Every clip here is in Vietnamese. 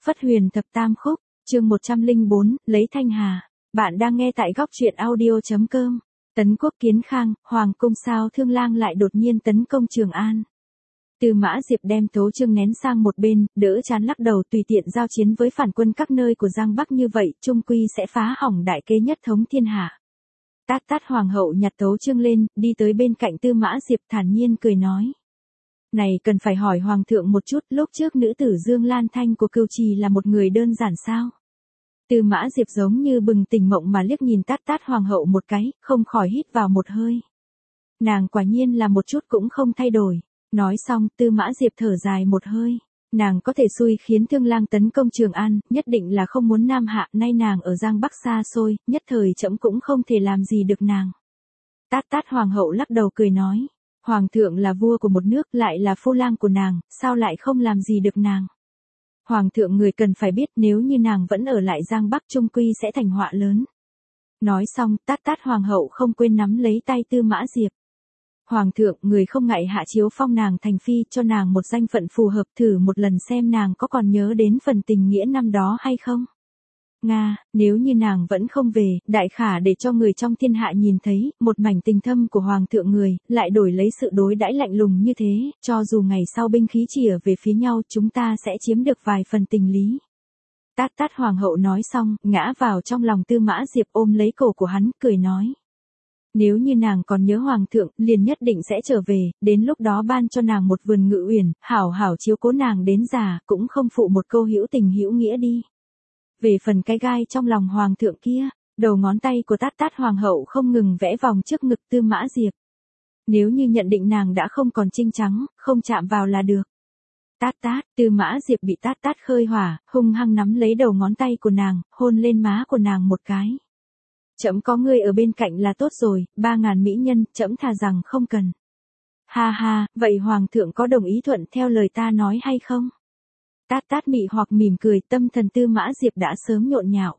Phất Huyền Thập Tam Khúc, chương 104, lấy Thanh Hà. Bạn đang nghe tại góc truyện audio.com. Tấn quốc kiến khang, hoàng cung sao Thương Lang lại đột nhiên tấn công Trường An. Tư Mã Diệp đem Tố Trương nén sang một bên, đỡ chán lắc đầu, tùy tiện giao chiến với phản quân các nơi của Giang Bắc như vậy, chung quy sẽ phá hỏng đại kế nhất thống thiên hạ. Tát Tát hoàng hậu nhặt Tố Trương lên, đi tới bên cạnh Tư Mã Diệp thản nhiên cười nói. Này cần phải hỏi hoàng thượng một chút, lúc trước nữ tử Dương Lan Thanh của Cửu Trì là một người đơn giản sao? Tư Mã Diệp giống như bừng tỉnh mộng mà liếc nhìn Tát Tát hoàng hậu một cái, không khỏi hít vào một hơi. Nàng quả nhiên là một chút cũng không thay đổi. Nói xong, Tư Mã Diệp thở dài một hơi. Nàng có thể xui khiến Thương Lang tấn công Trường An, nhất định là không muốn Nam Hạ, nay nàng ở Giang Bắc xa xôi, nhất thời trẫm cũng không thể làm gì được nàng. Tát Tát hoàng hậu lắc đầu cười nói. Hoàng thượng là vua của một nước, lại là phu lang của nàng, sao lại không làm gì được nàng? Hoàng thượng người cần phải biết, nếu như nàng vẫn ở lại Giang Bắc chung quy sẽ thành họa lớn. Nói xong, Tát Tát hoàng hậu không quên nắm lấy tay Tư Mã Diệp. Hoàng thượng, người không ngại hạ chiếu phong nàng thành phi, cho nàng một danh phận phù hợp, thử một lần xem nàng có còn nhớ đến phần tình nghĩa năm đó hay không? Nga, nếu như nàng vẫn không về, đại khả để cho người trong thiên hạ nhìn thấy, một mảnh tình thâm của hoàng thượng người, lại đổi lấy sự đối đãi lạnh lùng như thế, cho dù ngày sau binh khí chìa về phía nhau, chúng ta sẽ chiếm được vài phần tình lý. Tát Tát hoàng hậu nói xong, ngã vào trong lòng Tư Mã Diệp ôm lấy cổ của hắn, cười nói. Nếu như nàng còn nhớ hoàng thượng, liền nhất định sẽ trở về, đến lúc đó ban cho nàng một vườn ngự uyển, hảo hảo chiếu cố nàng đến già, cũng không phụ một câu hữu tình hữu nghĩa đi. Về phần cái gai trong lòng hoàng thượng kia, đầu ngón tay của Tát Tát hoàng hậu không ngừng vẽ vòng trước ngực Tư Mã Diệp. Nếu như nhận định nàng đã không còn trinh trắng, không chạm vào là được. Tát Tát, Tư Mã Diệp bị Tát Tát khơi hỏa, hung hăng nắm lấy đầu ngón tay của nàng, hôn lên má của nàng một cái. Trẫm có ngươi ở bên cạnh là tốt rồi, 3.000 mỹ nhân, trẫm thà rằng không cần. Ha ha, vậy hoàng thượng có đồng ý thuận theo lời ta nói hay không? Tát Tát mị hoặc mỉm cười, tâm thần Tư Mã Diệp đã sớm nhộn nhạo.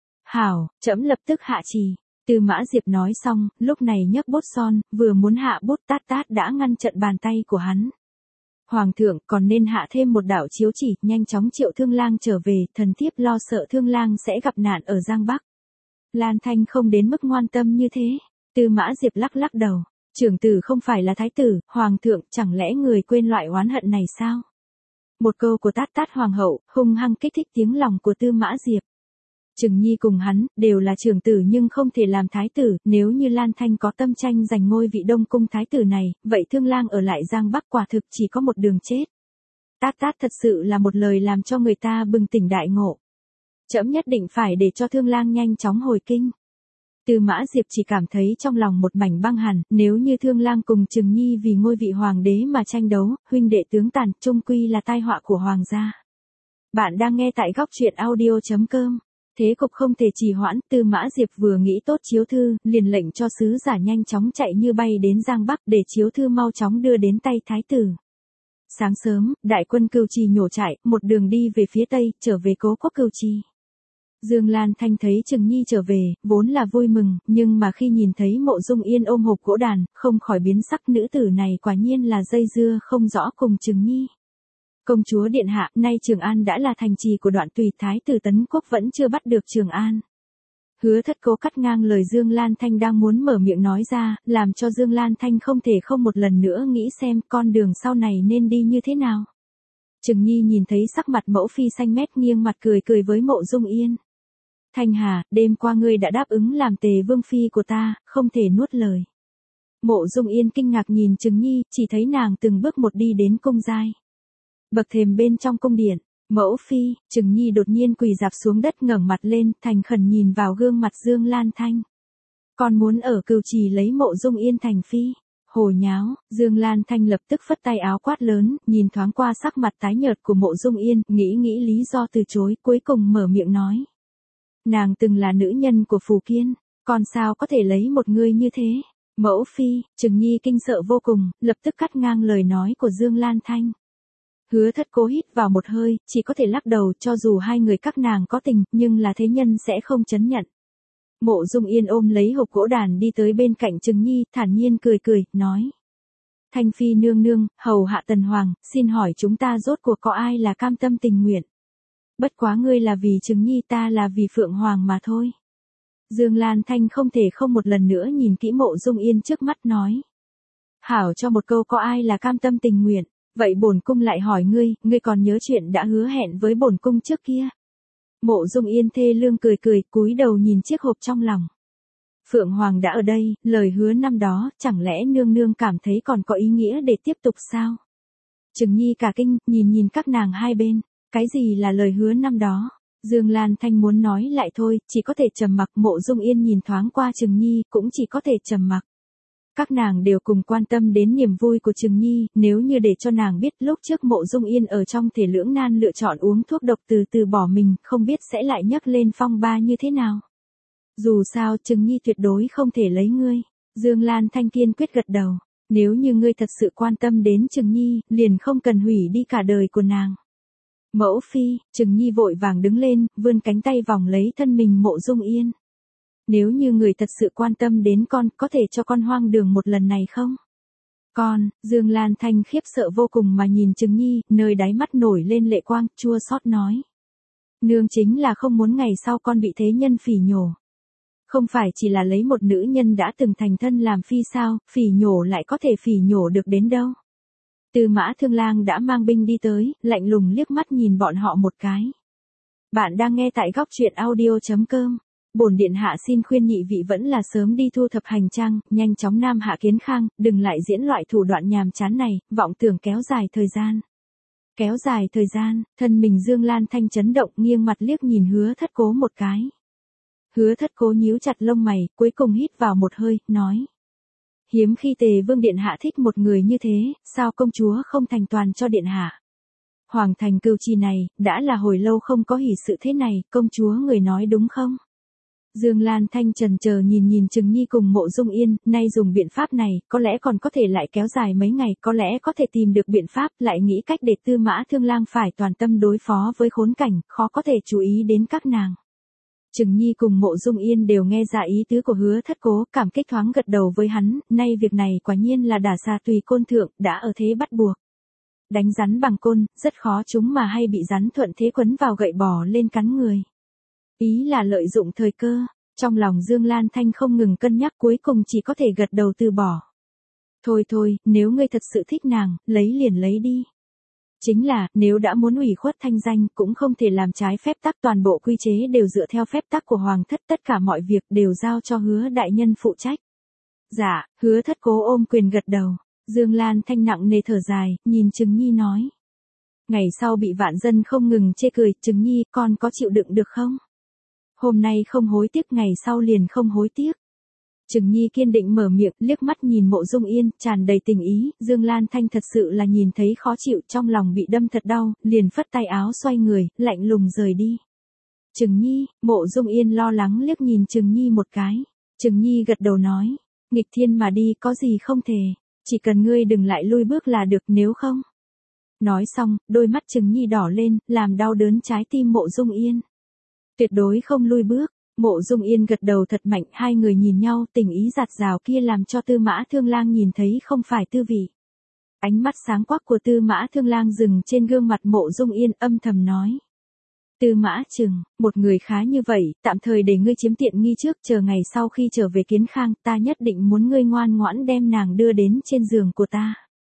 Hảo, trẫm lập tức hạ trì. Tư Mã Diệp nói xong, lúc này nhấc bút son, vừa muốn hạ bút, Tát Tát đã ngăn chặn bàn tay của hắn. Hoàng thượng còn nên hạ thêm một đạo chiếu chỉ, nhanh chóng triệu Thương Lang trở về, thần thiếp lo sợ Thương Lang sẽ gặp nạn ở Giang Bắc. Lan Thanh không đến mức ngoan tâm như thế. Tư Mã Diệp lắc lắc đầu. Trưởng tử không phải là thái tử, hoàng thượng, chẳng lẽ người quên loại oán hận này sao? Một câu của Tát Tát hoàng hậu, hung hăng kích thích tiếng lòng của Tư Mã Diệp. Trừng Nhi cùng hắn, đều là trưởng tử nhưng không thể làm thái tử, nếu như Lan Thanh có tâm tranh giành ngôi vị Đông cung thái tử này, vậy Thương Lang ở lại Giang Bắc quả thực chỉ có một đường chết. Tát Tát thật sự là một lời làm cho người ta bừng tỉnh đại ngộ. Trẫm nhất định phải để cho Thương Lang nhanh chóng hồi kinh. Tư Mã Diệp chỉ cảm thấy trong lòng một mảnh băng hàn, nếu như Thương Lang cùng Trừng Nhi vì ngôi vị hoàng đế mà tranh đấu, huynh đệ tướng tàn, chung quy là tai họa của hoàng gia. Bạn đang nghe tại góc truyện audio.com. Thế cục không thể trì hoãn, Tư Mã Diệp vừa nghĩ tốt chiếu thư, liền lệnh cho sứ giả nhanh chóng chạy như bay đến Giang Bắc để chiếu thư mau chóng đưa đến tay thái tử. Sáng sớm, đại quân Cửu Trì nhổ trại, một đường đi về phía tây, trở về cố quốc Cửu Trì. Dương Lan Thanh thấy Trừng Nhi trở về, vốn là vui mừng, nhưng mà khi nhìn thấy Mộ Dung Yên ôm hộp gỗ đàn, không khỏi biến sắc, nữ tử này quả nhiên là dây dưa không rõ cùng Trừng Nhi. Công chúa điện hạ, nay Trường An đã là thành trì của Đoạn Tùy, thái tử Tấn Quốc vẫn chưa bắt được Trường An. Hứa Thất Cố cắt ngang lời Dương Lan Thanh đang muốn mở miệng nói ra, làm cho Dương Lan Thanh không thể không một lần nữa nghĩ xem con đường sau này nên đi như thế nào. Trừng Nhi nhìn thấy sắc mặt mẫu phi xanh mét, nghiêng mặt cười cười với Mộ Dung Yên. Thanh Hà, đêm qua ngươi đã đáp ứng làm tề vương phi của ta, không thể nuốt lời. Mộ Dung Yên kinh ngạc nhìn Trừng Nhi, chỉ thấy nàng từng bước một đi đến cung giai. Bậc thềm bên trong cung điện, mẫu phi, Trừng Nhi đột nhiên quỳ rạp xuống đất, ngẩng mặt lên, thành khẩn nhìn vào gương mặt Dương Lan Thanh. Con muốn ở Cửu Trì lấy Mộ Dung Yên thành phi. Hồ nháo, Dương Lan Thanh lập tức phất tay áo quát lớn, nhìn thoáng qua sắc mặt tái nhợt của Mộ Dung Yên, nghĩ lý do từ chối, cuối cùng mở miệng nói. Nàng từng là nữ nhân của Phù Kiên, còn sao có thể lấy một người như thế? Mẫu phi, Trừng Nhi kinh sợ vô cùng, lập tức cắt ngang lời nói của Dương Lan Thanh. Hứa Thất Cố hít vào một hơi, chỉ có thể lắc đầu, cho dù hai người các nàng có tình, nhưng là thế nhân sẽ không chấp nhận. Mộ Dung Yên ôm lấy hộp gỗ đàn đi tới bên cạnh Trừng Nhi, thản nhiên cười cười, nói. Thanh phi nương nương, hầu hạ tần hoàng, xin hỏi chúng ta rốt cuộc có ai là cam tâm tình nguyện? Bất quá ngươi là vì Trừng Nhi, ta là vì Phượng Hoàng mà thôi. Dương Lan Thanh không thể không một lần nữa nhìn kỹ Mộ Dung Yên trước mắt nói. Hảo cho một câu, có ai là cam tâm tình nguyện, vậy bổn cung lại hỏi ngươi, ngươi còn nhớ chuyện đã hứa hẹn với bổn cung trước kia? Mộ Dung Yên thê lương cười cười, cúi đầu nhìn chiếc hộp trong lòng. Phượng Hoàng đã ở đây, lời hứa năm đó, chẳng lẽ nương nương cảm thấy còn có ý nghĩa để tiếp tục sao? Trừng Nhi cả kinh, nhìn các nàng hai bên, cái gì là lời hứa năm đó? Dương Lan Thanh muốn nói lại thôi, chỉ có thể trầm mặc. Mộ Dung Yên nhìn thoáng qua Trừng Nhi, cũng chỉ có thể trầm mặc. Các nàng đều cùng quan tâm đến niềm vui của Trừng Nhi, nếu như để cho nàng biết lúc trước Mộ Dung Yên ở trong thể lưỡng nan lựa chọn uống thuốc độc từ từ bỏ mình, không biết sẽ lại nhấc lên phong ba như thế nào. Dù sao Trừng Nhi tuyệt đối không thể lấy ngươi. Dương Lan Thanh kiên quyết gật đầu. Nếu như ngươi thật sự quan tâm đến Trừng Nhi, liền không cần hủy đi cả đời của nàng. Mẫu phi, Trừng Nhi vội vàng đứng lên, vươn cánh tay vòng lấy thân mình Mộ Dung Yên. Nếu như người thật sự quan tâm đến con, có thể cho con hoang đường một lần này không? Con, Dương Lan Thanh khiếp sợ vô cùng mà nhìn Trừng Nhi, nơi đáy mắt nổi lên lệ quang, chua xót nói. Nương chính là không muốn ngày sau con bị thế nhân phỉ nhổ. Không phải chỉ là lấy một nữ nhân đã từng thành thân làm phi sao, phỉ nhổ lại có thể phỉ nhổ được đến đâu. Tư Mã Thương Lang đã mang binh đi tới, lạnh lùng liếc mắt nhìn bọn họ một cái. Bạn đang nghe tại góc truyện audio.com. Bổn điện hạ xin khuyên nhị vị vẫn là sớm đi thu thập hành trang, nhanh chóng nam hạ kiến khang, đừng lại diễn loại thủ đoạn nhàm chán này, vọng tưởng kéo dài thời gian. Kéo dài thời gian, thân mình Dương Lan Thanh chấn động, nghiêng mặt liếc nhìn Hứa Thất Cố một cái. Hứa Thất Cố nhíu chặt lông mày, cuối cùng hít vào một hơi, nói. Hiếm khi Tề Vương điện hạ thích một người như thế, sao công chúa không thành toàn cho điện hạ? Hoàng thành Cửu Trì này, đã là hồi lâu không có hỷ sự thế này, công chúa người nói đúng không? Dương Lan Thanh chần chờ nhìn Trừng Nhi cùng Mộ Dung Yên, nay dùng biện pháp này, có lẽ còn có thể lại kéo dài mấy ngày, có lẽ có thể tìm được biện pháp, lại nghĩ cách để Tư Mã Thương Lang phải toàn tâm đối phó với khốn cảnh, khó có thể chú ý đến các nàng. Trừng Nhi cùng Mộ Dung Yên đều nghe ra ý tứ của Hứa Thất Cố, cảm kích thoáng gật đầu với hắn, nay việc này quả nhiên là đả xa tùy côn thượng, đã ở thế bắt buộc. Đánh rắn bằng côn, rất khó chúng mà hay bị rắn thuận thế quấn vào gậy bò lên cắn người. Ý là lợi dụng thời cơ, trong lòng Dương Lan Thanh không ngừng cân nhắc, cuối cùng chỉ có thể gật đầu từ bỏ. Thôi, nếu ngươi thật sự thích nàng, lấy liền lấy đi. Chính là, nếu đã muốn ủy khuất thanh danh, cũng không thể làm trái phép tắc, toàn bộ quy chế đều dựa theo phép tắc của Hoàng thất, tất cả mọi việc đều giao cho Hứa đại nhân phụ trách. Dạ, Hứa Thất Cố ôm quyền gật đầu. Dương Lan Thanh nặng nề thở dài, nhìn Trừng Nhi nói. Ngày sau bị vạn dân không ngừng chê cười, Trừng Nhi, con có chịu đựng được không? Hôm nay không hối tiếc, ngày sau liền không hối tiếc. Trừng Nhi kiên định mở miệng, liếc mắt nhìn Mộ Dung Yên, tràn đầy tình ý, Dương Lan Thanh thật sự là nhìn thấy khó chịu, trong lòng bị đâm thật đau, liền phất tay áo xoay người, lạnh lùng rời đi. Trừng Nhi, Mộ Dung Yên lo lắng liếc nhìn Trừng Nhi một cái. Trừng Nhi gật đầu nói, nghịch thiên mà đi, có gì không thể, chỉ cần ngươi đừng lại lui bước là được, nếu không. Nói xong, đôi mắt Trừng Nhi đỏ lên, làm đau đớn trái tim Mộ Dung Yên. Tuyệt đối không lui bước. Mộ Dung Yên gật đầu thật mạnh, hai người nhìn nhau, tình ý dạt dào kia làm cho Tư Mã Thương Lang nhìn thấy không phải tư vị. Ánh mắt sáng quắc của Tư Mã Thương Lang dừng trên gương mặt Mộ Dung Yên, âm thầm nói. Tư Mã Trừng, một người khá như vậy, tạm thời để ngươi chiếm tiện nghi trước, chờ ngày sau khi trở về Kiến Khang, ta nhất định muốn ngươi ngoan ngoãn đem nàng đưa đến trên giường của ta.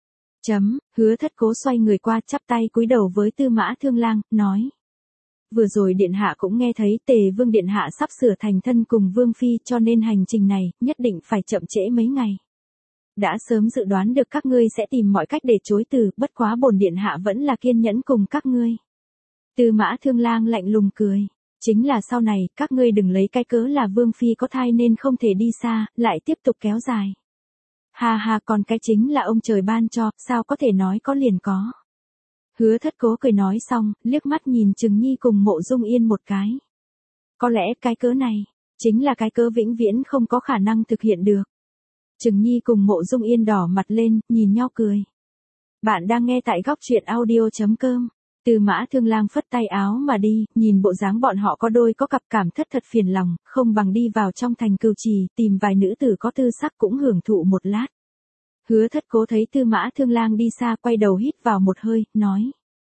Hứa Thất Cố xoay người qua, chắp tay cúi đầu với Tư Mã Thương Lang, nói. Vừa rồi điện hạ cũng nghe thấy Tề Vương điện hạ sắp sửa thành thân cùng Vương phi, cho nên hành trình này nhất định phải chậm trễ mấy ngày. Đã sớm dự đoán được các ngươi sẽ tìm mọi cách để chối từ, bất quá bổn điện hạ vẫn là kiên nhẫn cùng các ngươi. Tư Mã Thương Lang lạnh lùng cười, chính là sau này các ngươi đừng lấy cái cớ là Vương phi có thai nên không thể đi xa, lại tiếp tục kéo dài. Ha, còn cái chính là ông trời ban cho, sao có thể nói có liền có. Hứa Thất Cố cười nói xong, liếc mắt nhìn Trừng Nhi cùng Mộ Dung Yên một cái. Có lẽ cái cớ này, chính là cái cớ vĩnh viễn không có khả năng thực hiện được. Trừng Nhi cùng Mộ Dung Yên đỏ mặt lên, nhìn nhau cười. Bạn đang nghe tại góc truyện audio.com. Tư Mã Thương Lang phất tay áo mà đi, nhìn bộ dáng bọn họ có đôi có cặp, cảm thất thật phiền lòng, không bằng đi vào trong thành Cửu Trì, tìm vài nữ tử có tư sắc cũng hưởng thụ một lát. Hứa Thất Cố thấy Tư Mã Thương Lang đi xa, quay đầu hít vào một hơi, nói.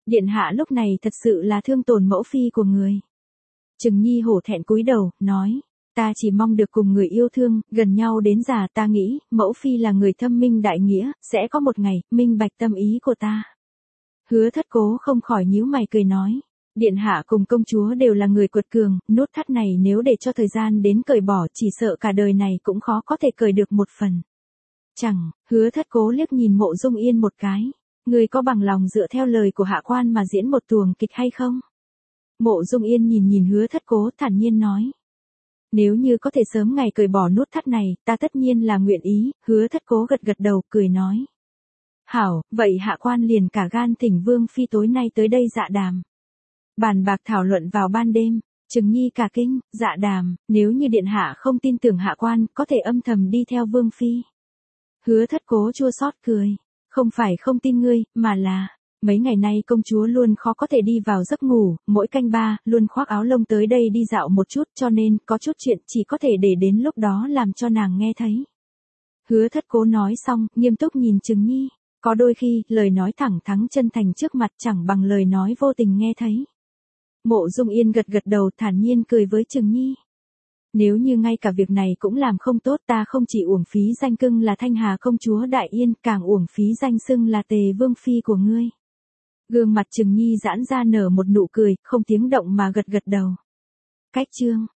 Điện hạ lúc này thật sự là thương tổn mẫu phi của người. Trừng Nhi hổ thẹn cúi đầu, nói, ta chỉ mong được cùng người yêu thương, gần nhau đến già. Ta nghĩ, mẫu phi là người thâm minh đại nghĩa, sẽ có một ngày, minh bạch tâm ý của ta. Hứa Thất Cố không khỏi nhíu mày cười nói, điện hạ cùng công chúa đều là người quật cường, nút thắt này nếu để cho thời gian đến cởi bỏ chỉ sợ cả đời này cũng khó có thể cởi được một phần. Chẳng, Hứa Thất Cố liếc nhìn Mộ Dung Yên một cái, người có bằng lòng dựa theo lời của hạ quan mà diễn một tuồng kịch hay không? Mộ Dung Yên nhìn Hứa Thất Cố thản nhiên nói, nếu như có thể sớm ngày cởi bỏ nút thắt này, ta tất nhiên là nguyện ý. Hứa Thất Cố gật gật đầu, cười nói, hảo, vậy hạ quan liền cả gan thỉnh Vương phi tối nay tới đây dạ đàm. Bàn bạc thảo luận vào ban đêm, Trừng Nhi cả kinh, dạ đàm, nếu như điện hạ không tin tưởng hạ quan, có thể âm thầm đi theo Vương phi. Hứa Thất Cố chua xót cười, không phải không tin ngươi, mà là, mấy ngày nay công chúa luôn khó có thể đi vào giấc ngủ, mỗi canh ba, luôn khoác áo lông tới đây đi dạo một chút, cho nên, có chút chuyện chỉ có thể để đến lúc đó làm cho nàng nghe thấy. Hứa Thất Cố nói xong, nghiêm túc nhìn Trừng Nhi, có đôi khi, lời nói thẳng thắn chân thành trước mặt chẳng bằng lời nói vô tình nghe thấy. Mộ Dung Yên gật gật đầu thản nhiên cười với Trừng Nhi. Nếu như ngay cả việc này cũng làm không tốt, ta không chỉ uổng phí danh cưng là Thanh Hà công chúa Đại Yên, càng uổng phí danh xưng là Tề Vương phi của ngươi. Gương mặt Trừng Nhi giãn ra nở một nụ cười, không tiếng động mà gật gật đầu. Cách chương